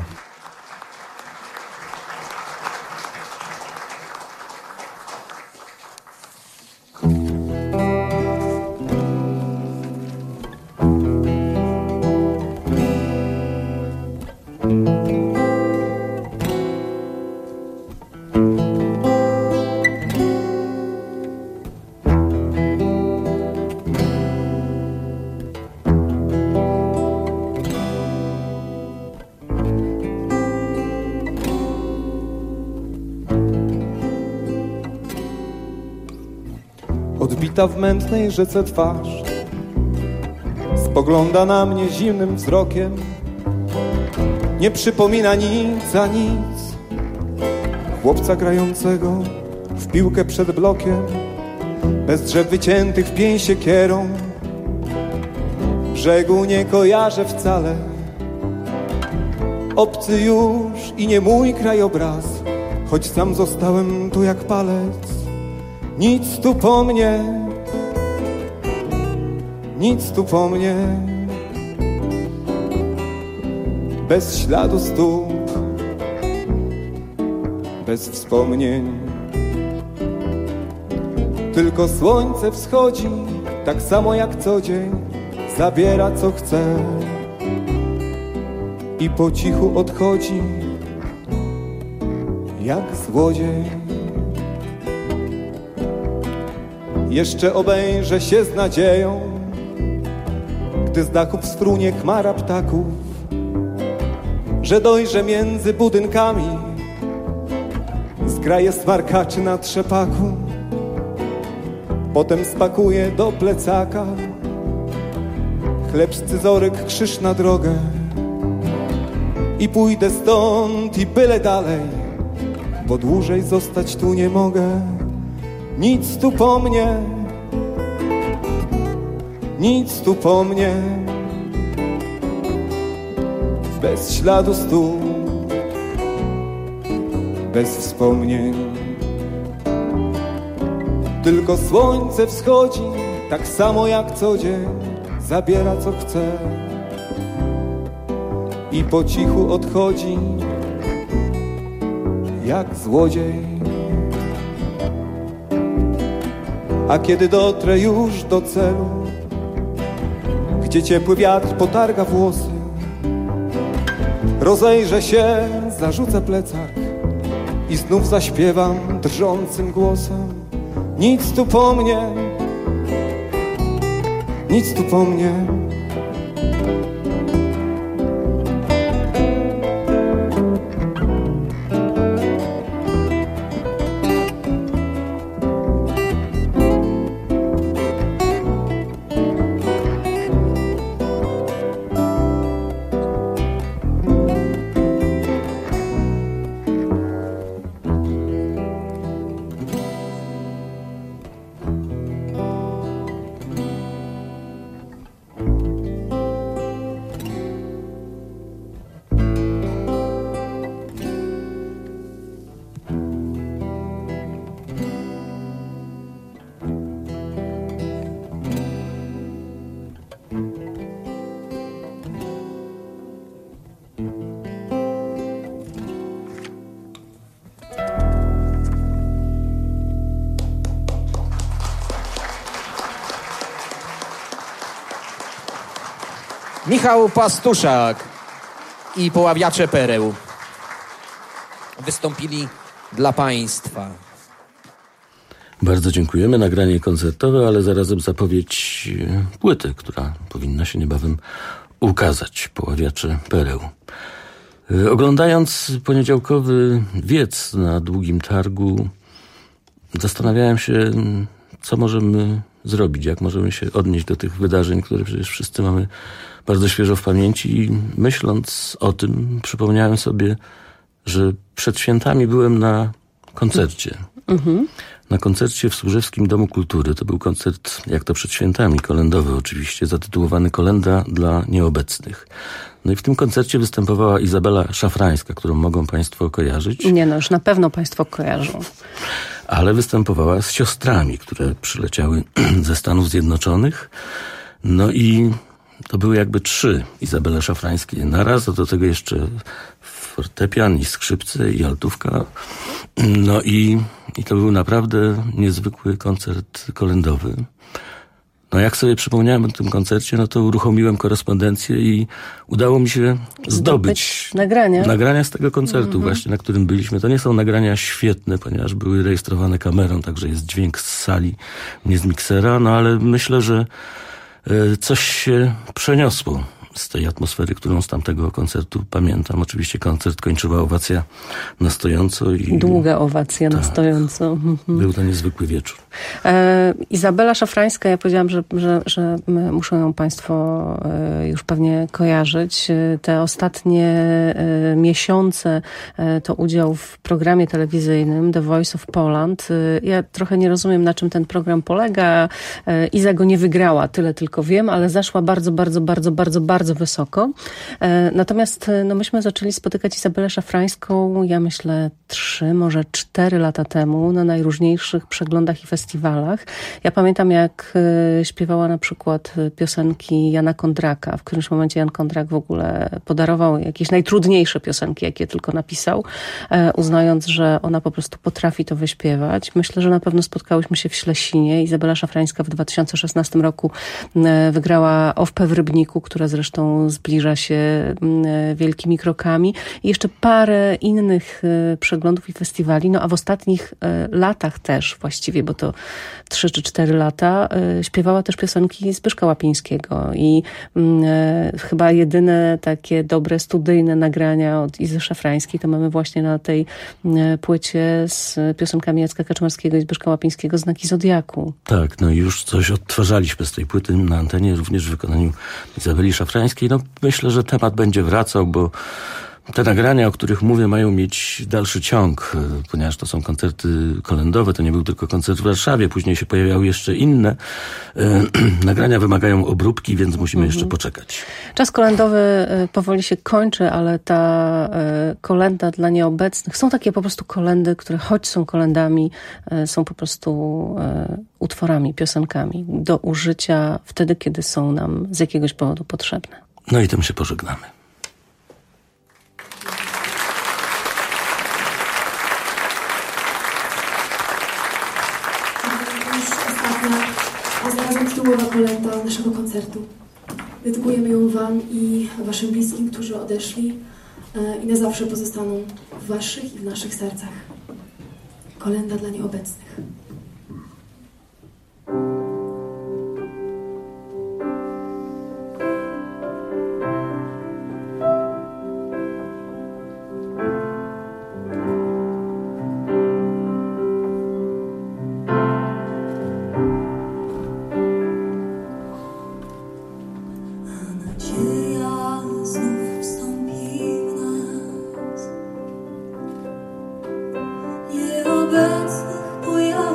W: Odbita w mętnej rzece twarz spogląda na mnie zimnym wzrokiem. Nie przypomina nic a nic chłopca grającego w piłkę przed blokiem, bez drzew wyciętych w pień siekierą. Brzegu nie kojarzę wcale, obcy już i nie mój krajobraz, choć sam zostałem tu jak palec. Nic tu po mnie, nic tu po mnie, bez śladu stóp, bez wspomnień. Tylko słońce wschodzi, tak samo jak co dzień, zabiera co chce i po cichu odchodzi, jak złodziej. Jeszcze obejrzę się z nadzieją, gdy z dachów sfrunie chmara ptaków, że dojrzę między budynkami zgraję smarkaczy na trzepaku. Potem spakuję do plecaka chleb, scyzoryk, krzyż na drogę i pójdę stąd i byle dalej, bo dłużej zostać tu nie mogę. Nic tu po mnie, nic tu po mnie, bez śladu stóp, bez wspomnień. Tylko słońce wschodzi, tak samo jak co dzień, zabiera co chce i po cichu odchodzi, jak złodziej. A kiedy dotrę już do celu, gdzie ciepły wiatr potarga włosy, rozejrzę się, zarzucę plecak i znów zaśpiewam drżącym głosem. Nic tu po mnie, nic tu po mnie.
C: Michał Pastuszak i Poławiacze Pereł wystąpili dla Państwa.
R: Bardzo dziękujemy. Nagranie koncertowe, ale zarazem zapowiedź płyty, która powinna się niebawem ukazać. Poławiacze Pereł. Oglądając poniedziałkowy wiec na Długim Targu, zastanawiałem się, co możemy zrobić, jak możemy się odnieść do tych wydarzeń, które przecież wszyscy mamy bardzo świeżo w pamięci. I myśląc o tym, przypomniałem sobie, że przed świętami byłem na koncercie. Mhm. Na koncercie w Służewskim Domu Kultury. To był koncert, jak to przed świętami, kolędowy oczywiście, zatytułowany Kolenda dla nieobecnych. No i w tym koncercie występowała Izabela Szafrańska, którą mogą Państwo kojarzyć.
S: Nie no, już na pewno Państwo kojarzą.
R: Ale występowała z siostrami, które przyleciały ze Stanów Zjednoczonych. No i to były jakby trzy Izabele Szafrańskie naraz, a do tego jeszcze fortepian i skrzypce i altówka. No i, i to był naprawdę niezwykły koncert kolędowy. No jak sobie przypomniałem o tym koncercie, no to uruchomiłem korespondencję i udało mi się zdobyć, zdobyć
S: nagrania.
R: nagrania z tego koncertu mm-hmm. właśnie, na którym byliśmy. To nie są nagrania świetne, ponieważ były rejestrowane kamerą, także jest dźwięk z sali, nie z miksera, no ale myślę, że y, coś się przeniosło z tej atmosfery, którą z tamtego koncertu pamiętam. Oczywiście koncert kończyła owacja na stojąco. I
S: długa owacja ta, na stojąco.
R: Był to niezwykły wieczór.
S: E, Izabela Szafrańska, ja powiedziałam, że, że, że muszą ją Państwo e, już pewnie kojarzyć. Te ostatnie e, miesiące e, to udział w programie telewizyjnym The Voice of Poland. E, ja trochę nie rozumiem, na czym ten program polega. E, Iza go nie wygrała, tyle tylko wiem, ale zaszła bardzo, bardzo, bardzo, bardzo, bardzo bardzo wysoko. Natomiast no, myśmy zaczęli spotykać Izabelę Szafrańską, ja myślę, trzy, może cztery lata temu na najróżniejszych przeglądach i festiwalach. Ja pamiętam, jak śpiewała na przykład piosenki Jana Kondraka. W którymś momencie Jan Kondrak w ogóle podarował jakieś najtrudniejsze piosenki, jakie tylko napisał, uznając, że ona po prostu potrafi to wyśpiewać. Myślę, że na pewno spotkałyśmy się w Ślesinie. Izabela Szafrańska w dwa tysiące szesnastym roku wygrała Owpę w Rybniku, która zresztą zbliża się wielkimi krokami. I jeszcze parę innych przeglądów i festiwali. No a w ostatnich latach też właściwie, bo to trzy czy cztery lata, śpiewała też piosenki Zbyszka Łapińskiego. I e, chyba jedyne takie dobre, studyjne nagrania od Izy Szafrańskiej to mamy właśnie na tej płycie z piosenkami Jacka Kaczmarskiego i Zbyszka Łapińskiego, Znaki Zodiaku.
R: Tak, no i już coś odtwarzaliśmy z tej płyty na antenie, również w wykonaniu Izabeli Szafrańskiej. No myślę, że temat będzie wracał, bo te nagrania, o których mówię, mają mieć dalszy ciąg, ponieważ to są koncerty kolędowe, to nie był tylko koncert w Warszawie, później się pojawiały jeszcze inne. E, nagrania wymagają obróbki, więc musimy mhm. jeszcze poczekać.
S: Czas kolędowy powoli się kończy, ale ta kolenda dla nieobecnych, są takie po prostu kolendy, które choć są kolendami, są po prostu utworami, piosenkami do użycia wtedy, kiedy są nam z jakiegoś powodu potrzebne.
R: No i tym się pożegnamy.
D: A zarazem tytułowa kolenda naszego koncertu. Dedykujemy ją Wam i Waszym bliskim, którzy odeszli i na zawsze pozostaną w Waszych i w naszych sercach. Kolenda dla nieobecnych.
E: Nieobecnych pojawi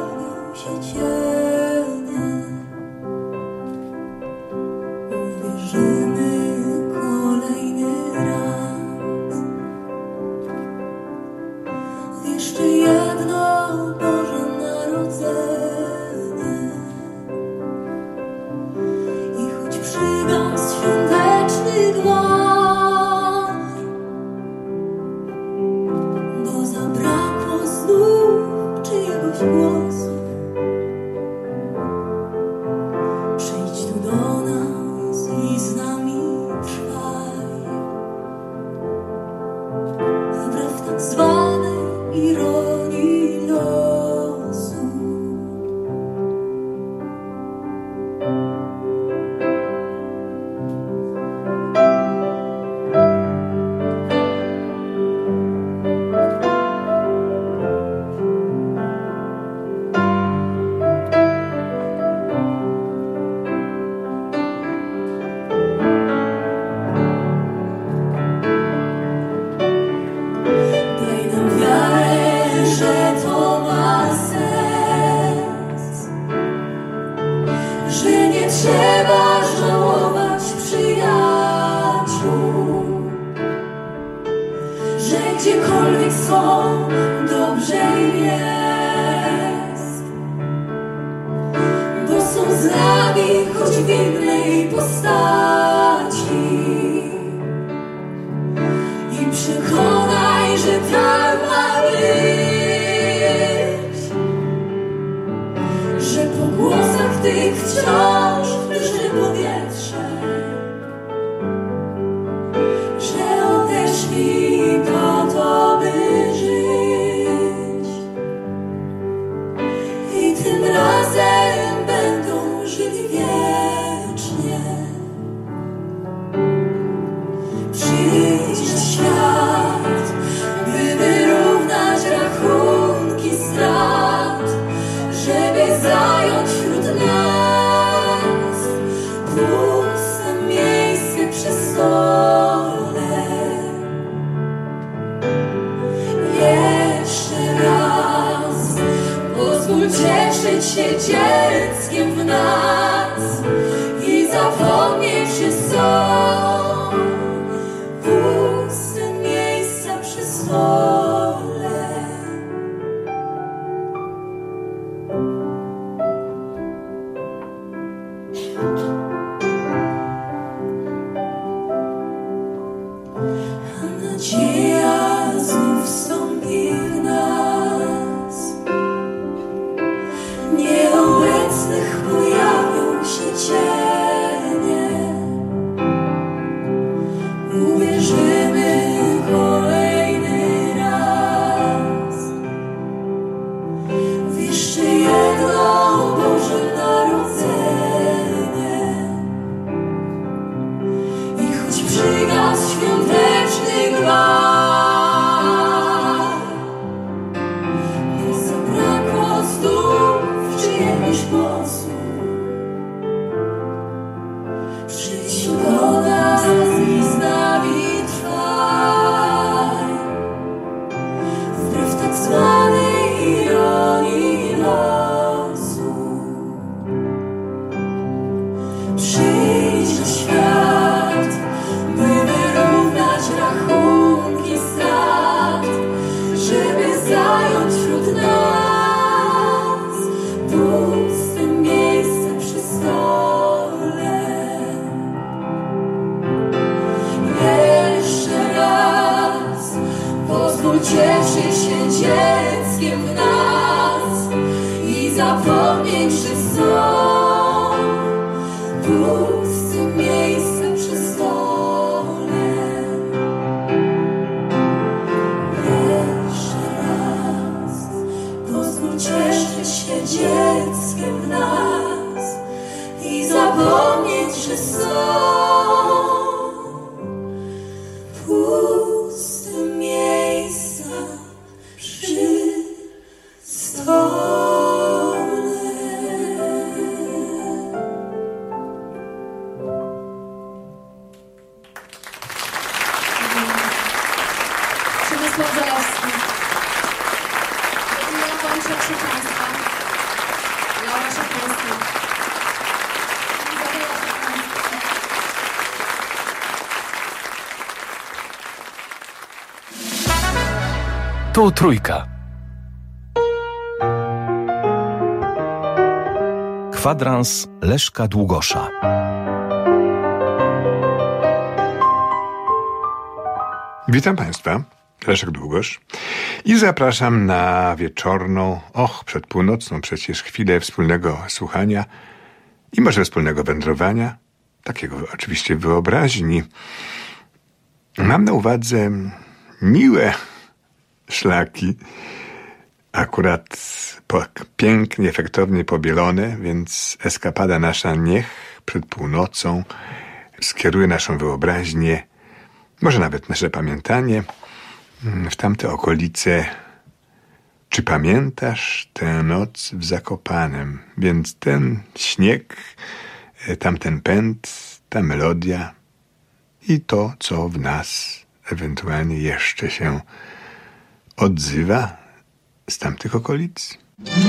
E: noc świąteczny gwar. Nie zabrakło znów czyjegoś głosu. Przyjdź do nas i z nami trwaj. Wbrew tak zwanej ironii losu. Przyjdź na świat, by wyrównać rachunki strat, żeby zająć wśród nas puste miejsce przy stole. Jeszcze raz pozwól cieszyć się dzieckiem w nas i zapomnieć, że są puste miejsca przy stole. Jeszcze raz pozwól cieszyć się dzieckiem w nas i zapomnieć, że są puste miejsca przy stole. Przemysław Zalewski. Julia Wojciech, proszę Państwa. Laura Szakulska. Izabela Szakulska.
L: Tu Trójka. Kwadrans Leszka Długosza.
G: Witam Państwa, Leszek Długosz i zapraszam na wieczorną, och, przedpółnocną przecież chwilę wspólnego słuchania i może wspólnego wędrowania, takiego oczywiście wyobraźni. Mam na uwadze miłe szlaki, akurat po, pięknie, efektownie pobielone, więc eskapada nasza niech przed północą skieruje naszą wyobraźnię, może nawet nasze pamiętanie, w tamte okolice. Czy pamiętasz tę noc w Zakopanem? Więc ten śnieg, tamten pęd, ta melodia i to, co w nas ewentualnie jeszcze się odzywa z tamtych okolic.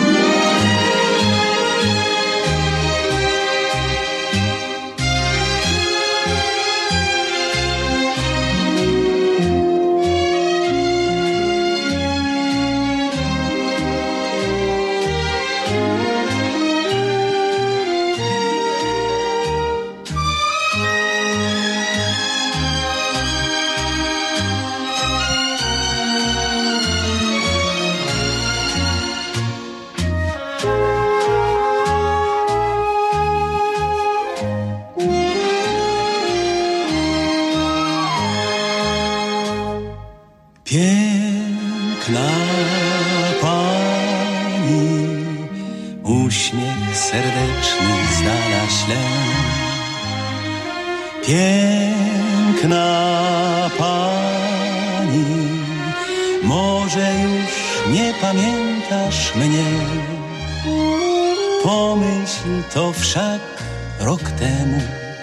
H: Piękna pani, uśmiech serdeczny z dala ślę. Piękna pani, może już nie pamiętasz mnie. Pomyśl to wszak rok temu.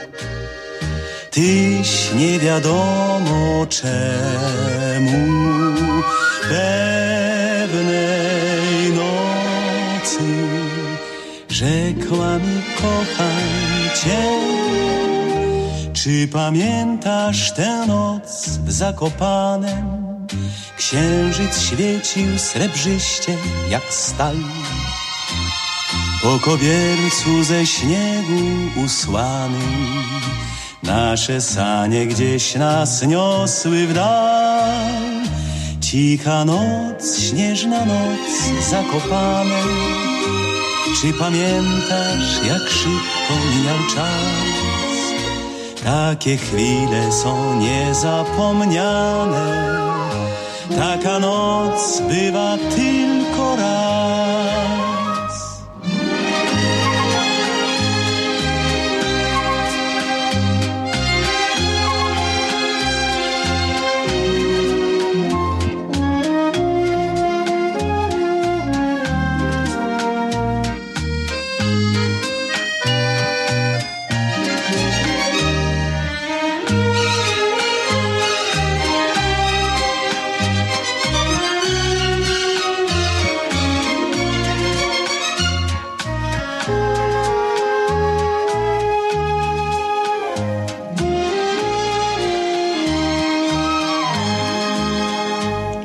H: Tyś nie wiadomo czemu pewnej nocy rzekła mi kocham cię. Czy pamiętasz tę noc w Zakopanem? Księżyc świecił srebrzyście jak stal. Po kobiercu ze śniegu usłanym nasze sanie gdzieś nas niosły w dal. Cicha noc, śnieżna noc, Zakopane. Czy pamiętasz, jak szybko mijał czas? Takie chwile są niezapomniane. Taka noc bywa tylko raz.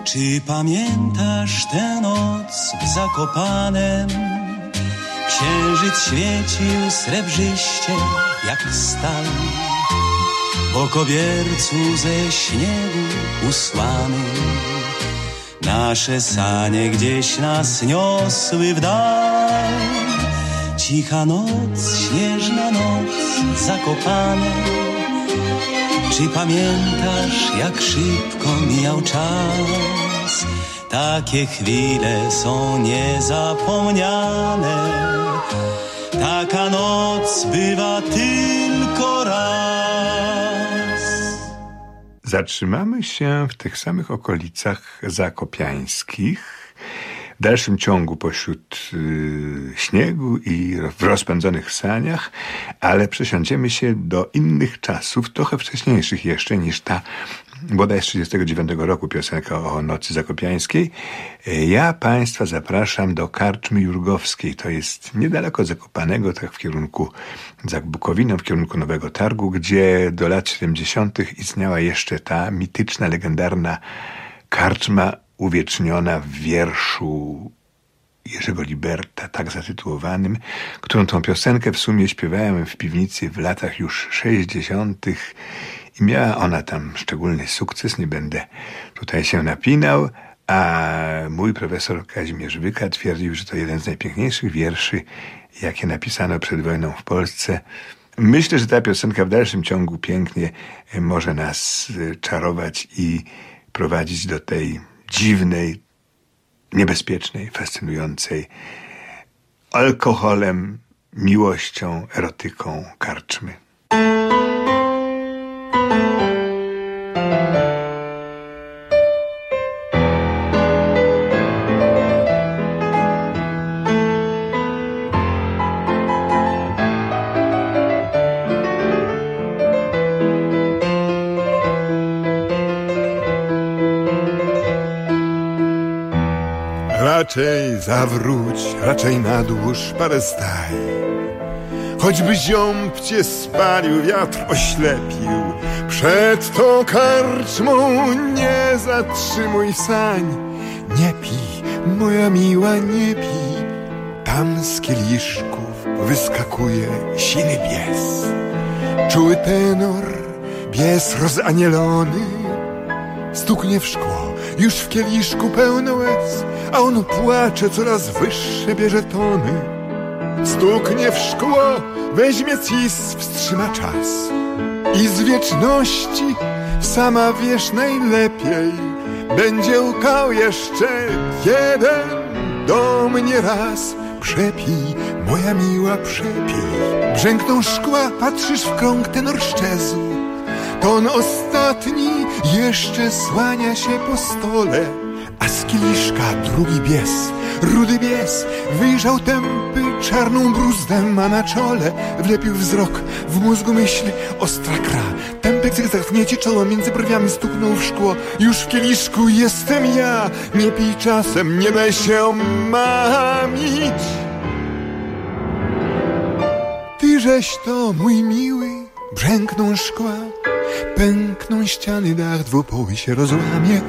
H: Czy pamiętasz tę noc w Zakopanem? Księżyc świecił srebrzyście jak stal. Po kobiercu ze śniegu usłany nasze sanie gdzieś nas niosły w dal. Cicha noc, śnieżna noc, Zakopane. Czy pamiętasz, jak szybko mijał czas? Takie chwile są niezapomniane. Taka noc bywa tylko raz.
G: Zatrzymamy się w tych samych okolicach zakopiańskich. W dalszym ciągu pośród y, śniegu i w rozpędzonych saniach, ale przesiądziemy się do innych czasów, trochę wcześniejszych jeszcze niż ta bodaj z trzydziestego dziewiątego roku piosenka o Nocy Zakopiańskiej. Ja Państwa zapraszam do Karczmy Jurgowskiej. To jest niedaleko Zakopanego, tak w kierunku, za Bukowiną, w kierunku Nowego Targu, gdzie do lat siedemdziesiątych istniała jeszcze ta mityczna, legendarna karczma uwieczniona w wierszu Jerzego Liberta, tak zatytułowanym, którą tą piosenkę w sumie śpiewałem w piwnicy w latach już sześćdziesiątych i miała ona tam szczególny sukces, nie będę tutaj się napinał, a mój profesor Kazimierz Wyka twierdził, że to jeden z najpiękniejszych wierszy, jakie napisano przed wojną w Polsce. Myślę, że ta piosenka w dalszym ciągu pięknie może nas czarować i prowadzić do tej dziwnej, niebezpiecznej, fascynującej alkoholem, miłością, erotyką karczmy.
F: Raczej zawróć, raczej na dłuż parę staj. Choćby ziąb cię spalił, wiatr oślepił, przed tą karczmą nie zatrzymuj sań. Nie pij, moja miła, nie pij, tam z kieliszków wyskakuje siny bies. Czuły tenor, bies rozanielony, stuknie w szkło, już w kieliszku pełno łez, a on płacze, coraz wyższe bierze tony. Stuknie w szkło, weźmie cis, wstrzyma czas i z wieczności, sama wiesz najlepiej, będzie łkał jeszcze jeden do mnie raz. Przepij, moja miła, przepij. Brzękną szkła, patrzysz w krąg, tenor szczezł. Ton ostatni jeszcze słania się po stole, a z kieliszka drugi bies, rudy bies, wyjrzał tępy, czarną bruzdę ma na czole. Wlepił wzrok, w mózgu myśli, ostra kra. Tępek zachnie ci czoło, między brwiami stuknął w szkło. Już w kieliszku jestem ja, nie pij czasem, nie daj się omamić. Tyżeś to, mój miły, brzękną szkła, pękną ściany, dach dwupoły się rozłamie.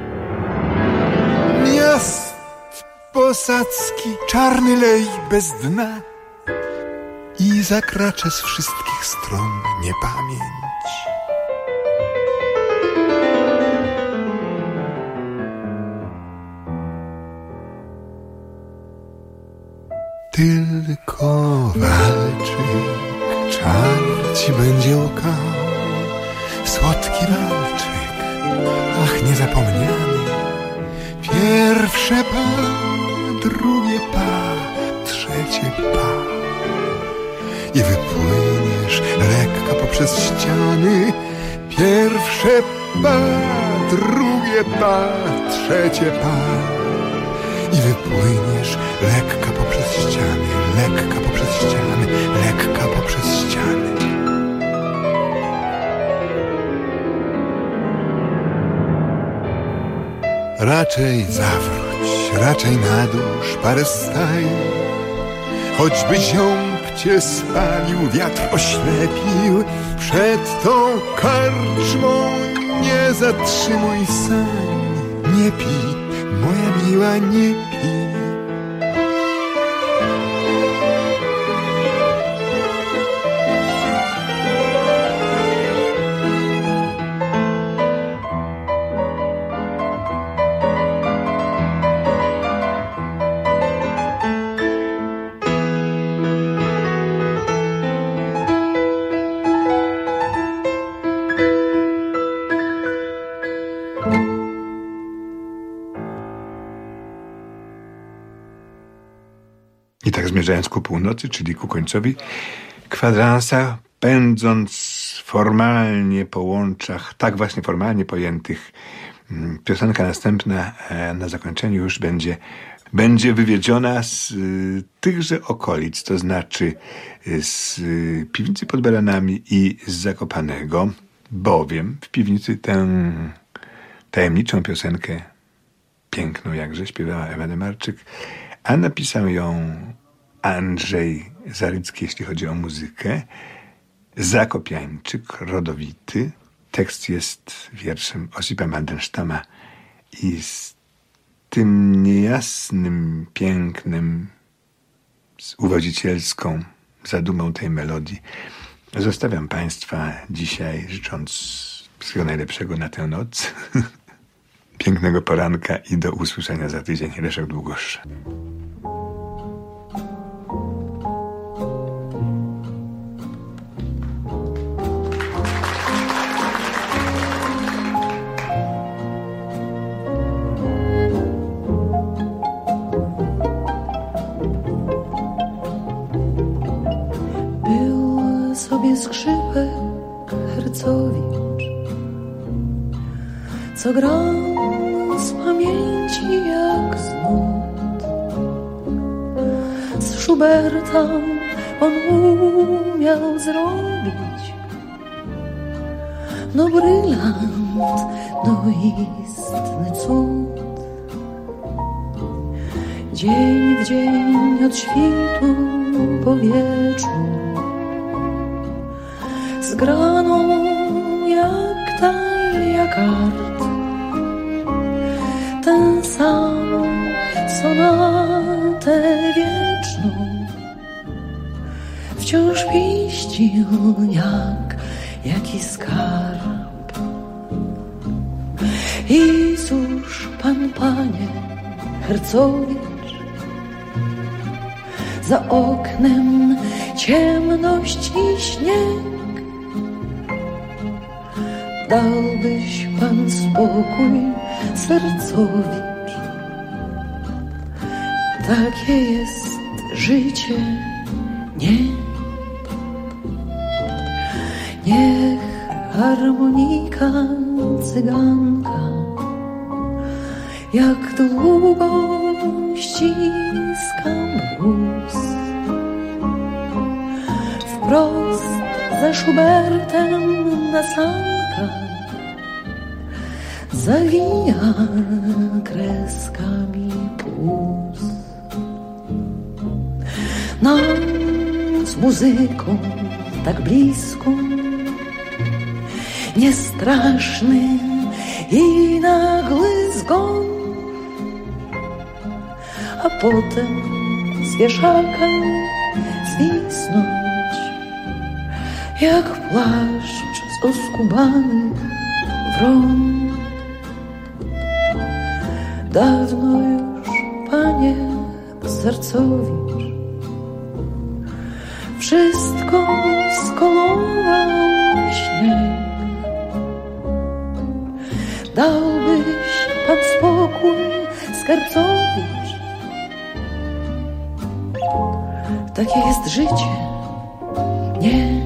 F: Miast posadzki, czarny lej bez dna i zakracze z wszystkich stron niepamięć. Tylko walczyk czar ci będzie łkał, słodki walczyk, ach niezapomniany. Pierwsze pa, drugie pa, trzecie pa i wypłyniesz lekko poprzez ściany. Pierwsze pa, drugie pa, trzecie pa i wypłyniesz lekko poprzez ściany, lekko poprzez ściany, lekko poprzez ściany. Raczej zawróć, raczej na dusz parę staj. Choćby ziąb cię spalił, wiatr oślepił, przed tą karczmą nie zatrzymuj sań. nie pij, moja miła, nie pij.
G: I tak zmierzając ku północy, czyli ku końcowi kwadransa, pędząc formalnie po łączach, tak właśnie formalnie pojętych, piosenka następna na zakończeniu już będzie, będzie wywiedziona z y, tychże okolic, to znaczy z y, piwnicy pod Beranami i z Zakopanego, bowiem w piwnicy tę tajemniczą piosenkę, piękną jakże, śpiewała Ewa Demarczyk, a napisał ją Andrzej Zarycki, jeśli chodzi o muzykę. Zakopiańczyk, rodowity. Tekst jest wierszem Osipa Mandelsztama i z tym niejasnym pięknem, z uwodzicielską zadumą tej melodii zostawiam Państwa dzisiaj, życząc wszystkiego najlepszego na tę noc. Pięknego poranka i do usłyszenia za tydzień. Leszek Długosz.
A: Był sobie skrzypek Hercowicz, co grał z pamięci jak z nut. Z Schuberta on umiał zrobić no brylant, no istny cud. Dzień w dzień od świtu po wieczór zgraną jak talia kart tę samą sonatę wieczną wciąż piścił jak jaki skarb. I cóż pan, panie Hercowicz, za oknem ciemność i śnieg, dałbyś pan spokój sercowi. Takie jest życie, nie? Niech harmonika cyganka jak długo ściska mróz, wprost za Schubertem na sankach zawija kreskami płóz. Nam z muzyką tak blisko, niestraszny i nagły zgon, a potem z wieszaka zwisnąć jak płaszcz z oskubanych wron. Dawno już, panie Sercowicz, wszystko skolował śnieg. Dałbyś pan spokój, Skarcowicz. Takie jest życie, nie?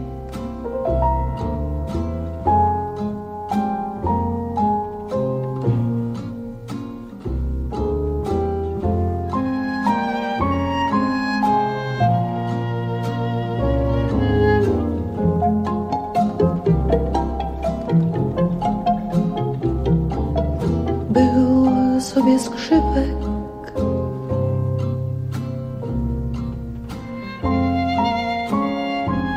A: Był sobie skrzypek,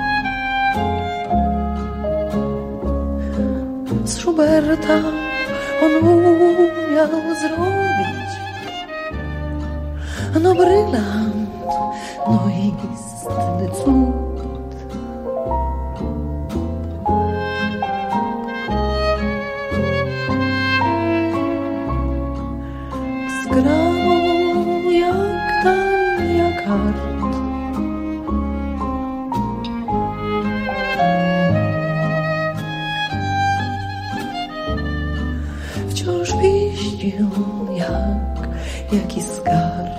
A: z Schuberta on umiał zrobić. No brylant, no istny cud. Zgrał jak talia kart. Wciąż piścił jak jaki skarb.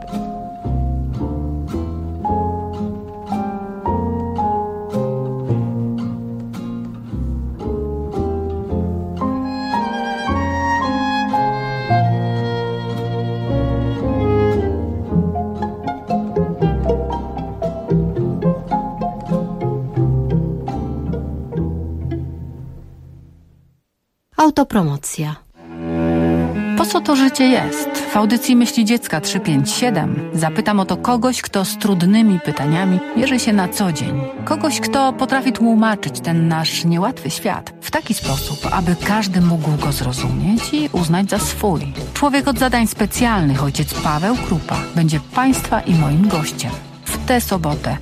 I: Autopromocja. Po co to życie jest? W audycji Myśli Dziecka trzysta pięćdziesiąt siedem zapytam o to kogoś, kto z trudnymi pytaniami mierzy się na co dzień. Kogoś, kto potrafi tłumaczyć ten nasz niełatwy świat w taki sposób, aby każdy mógł go zrozumieć i uznać za swój. Człowiek od zadań specjalnych, ojciec Paweł Krupa, będzie Państwa i moim gościem. W tę sobotę